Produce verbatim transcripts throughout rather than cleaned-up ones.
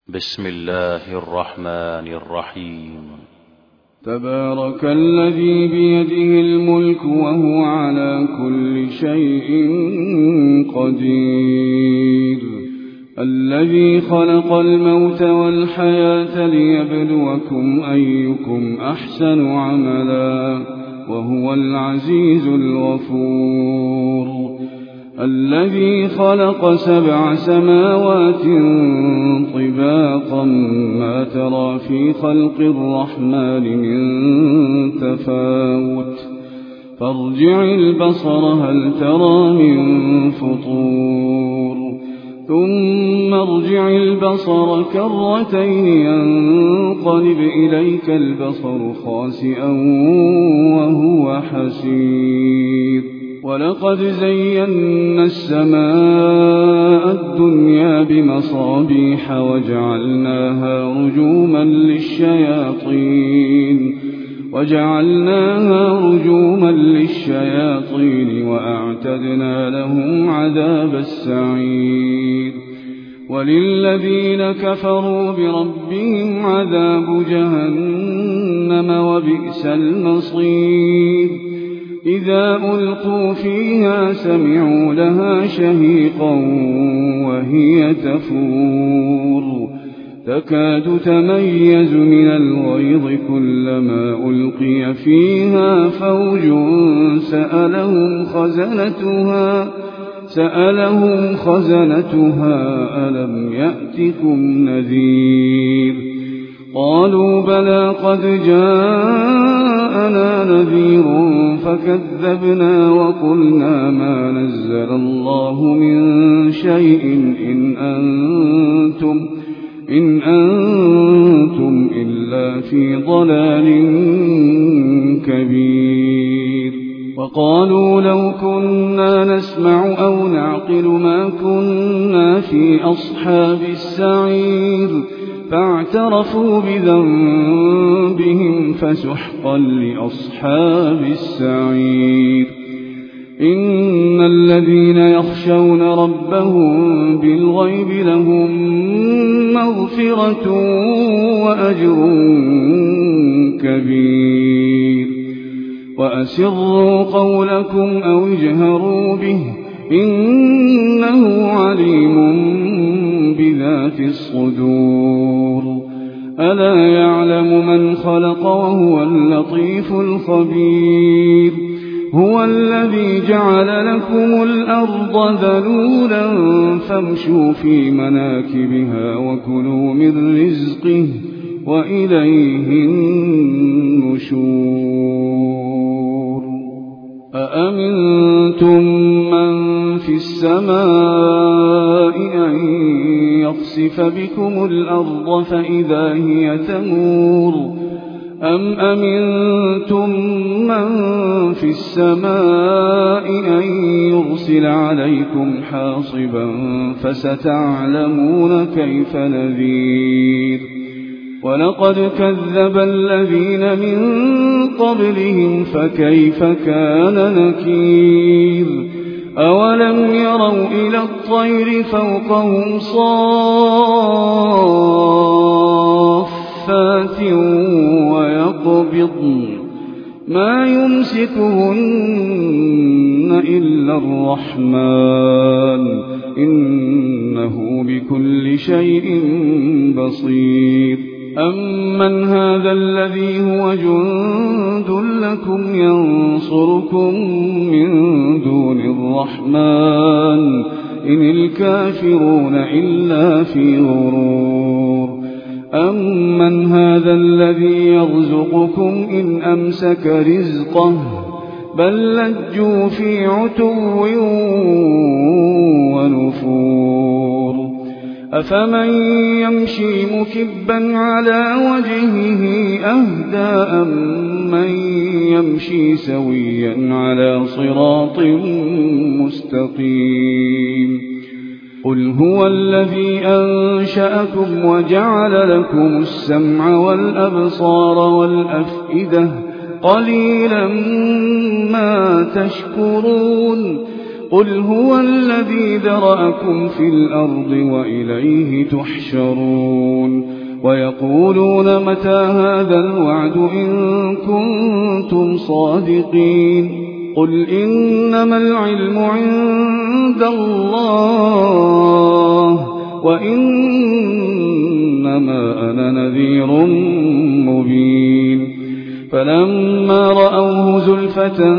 بسم الله الرحمن الرحيم. تبارك الذي بيده الملك وهو على كل شيء قدير، الذي خلق الموت والحياة ليبلوكم أيكم أحسن عملا وهو العزيز الغفور، الذي خلق سبع سماوات طباقا ما ترى في خلق الرحمن من تفاوت، فارجع البصر هل ترى من فطور، ثم ارجع البصر كرتين ينقلب إليك البصر خاسئا وهو حسير، ولقد زينا السماء الدنيا بمصابيح وجعلناها رجوما للشياطين وجعلناها رجوما للشياطين وأعتدنا لهم عذاب السعير، وللذين كفروا بربهم عذاب جهنم وبئس المصير، إذا ألقوا فيها سمعوا لها شهيقا وهي تفور، تكاد تميز من الغيظ كلما ألقي فيها فوج سألهم خزنتها سألهم خزنتها ألم يأتكم نذير، قالوا بلى قد جاءنا نذير فكذبنا وقلنا ما نزل الله من شيء إن أنتم إن أنتم إلا في ضلال كبير، وقالوا لو كنا نسمع أو نعقل ما كنا في أصحاب السعير، فاعترفوا بذنبهم فسحقا لأصحاب السعير، إن الذين يخشون ربهم بالغيب لهم مغفرة وأجر كبير، وأسروا قولكم أو اجهروا به إنه عليم بذات الصدور، ألا يعلم من خلق وهو اللطيف الخبير، هو الذي جعل لكم الأرض ذلولا فامشوا في مناكبها وكلوا من رزقه وإليه النشور، أأمنتم من في السماء أن يخسف بكم الأرض فإذا هي تمور، أم أمنتم من في السماء أن يرسل عليكم حاصبا فستعلمون كيف نذير، ولقد كذب الذين من قبلهم فكيف كان نكير، أولم يروا إلى الطير فوقهم صافات ويقبضن ما يمسكهن إلا الرحمن إنه بكل شيء بصير، أمن هذا الذي هو جند لكم ينصركم من دون الرحمن إن الكافرون إلا في غرور، أمن هذا الذي يرزقكم إن أمسك رزقه بل لجوا في عتو ونفور، أفمن يمشي مكبا على وجهه أهدى أمن يمشي سويا على صراط مستقيم، قل هو الذي أنشأكم وجعل لكم السمع والأبصار والأفئدة قليلا ما تشكرون، قل هو الذي ذرأكم في الأرض وإليه تحشرون ويقولون متى هذا الوعد إن كنتم صادقين قل إنما العلم عند الله وإنما أنا نذير مبين فلما رأوه زلفة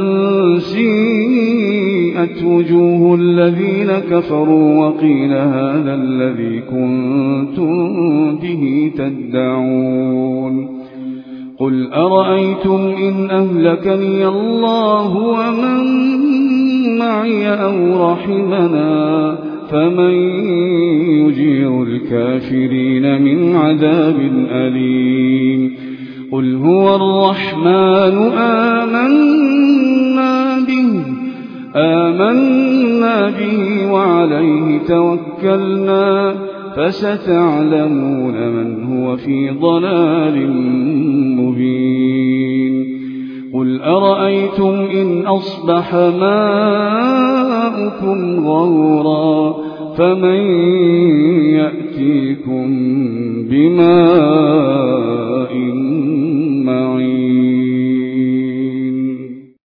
سيئت وجوه الذين كفروا وقيل هذا الذي كنتم به تدعون قل أرأيتم إن أهلكني الله ومن معي أو رحمنا فمن يجير الكافرين من عذاب أليم قل هو الرحمن آمنا به آمنا به وعليه توكلنا فستعلمون من هو في ضلال مبين قل أرأيتم إن أصبح ماؤكم غورا فمن يأتيكم بماء